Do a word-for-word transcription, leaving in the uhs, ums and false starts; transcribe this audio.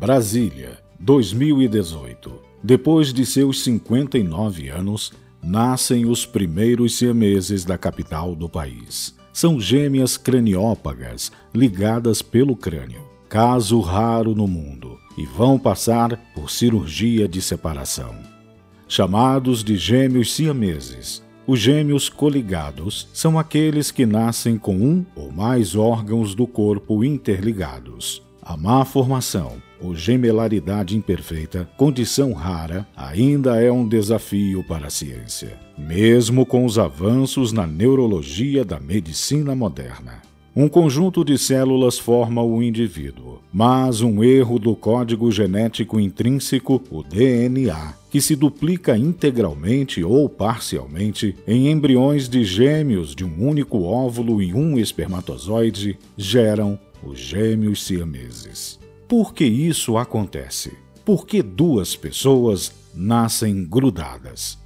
Brasília, dois mil e dezoito. Depois de seus cinquenta e nove anos, nascem os primeiros siameses da capital do país. São gêmeas craniópagas ligadas pelo crânio, caso raro no mundo, e vão passar por cirurgia de separação. Chamados de gêmeos siameses, os gêmeos coligados são aqueles que nascem com um ou mais órgãos do corpo interligados. A má formação ou gemelaridade imperfeita, condição rara, ainda é um desafio para a ciência, mesmo com os avanços na neurologia da medicina moderna. Um conjunto de células forma o indivíduo, mas um erro do código genético intrínseco, o D N A, que se duplica integralmente ou parcialmente em embriões de gêmeos de um único óvulo e um espermatozoide, geram os gêmeos siameses. Por que isso acontece? Por que duas pessoas nascem grudadas?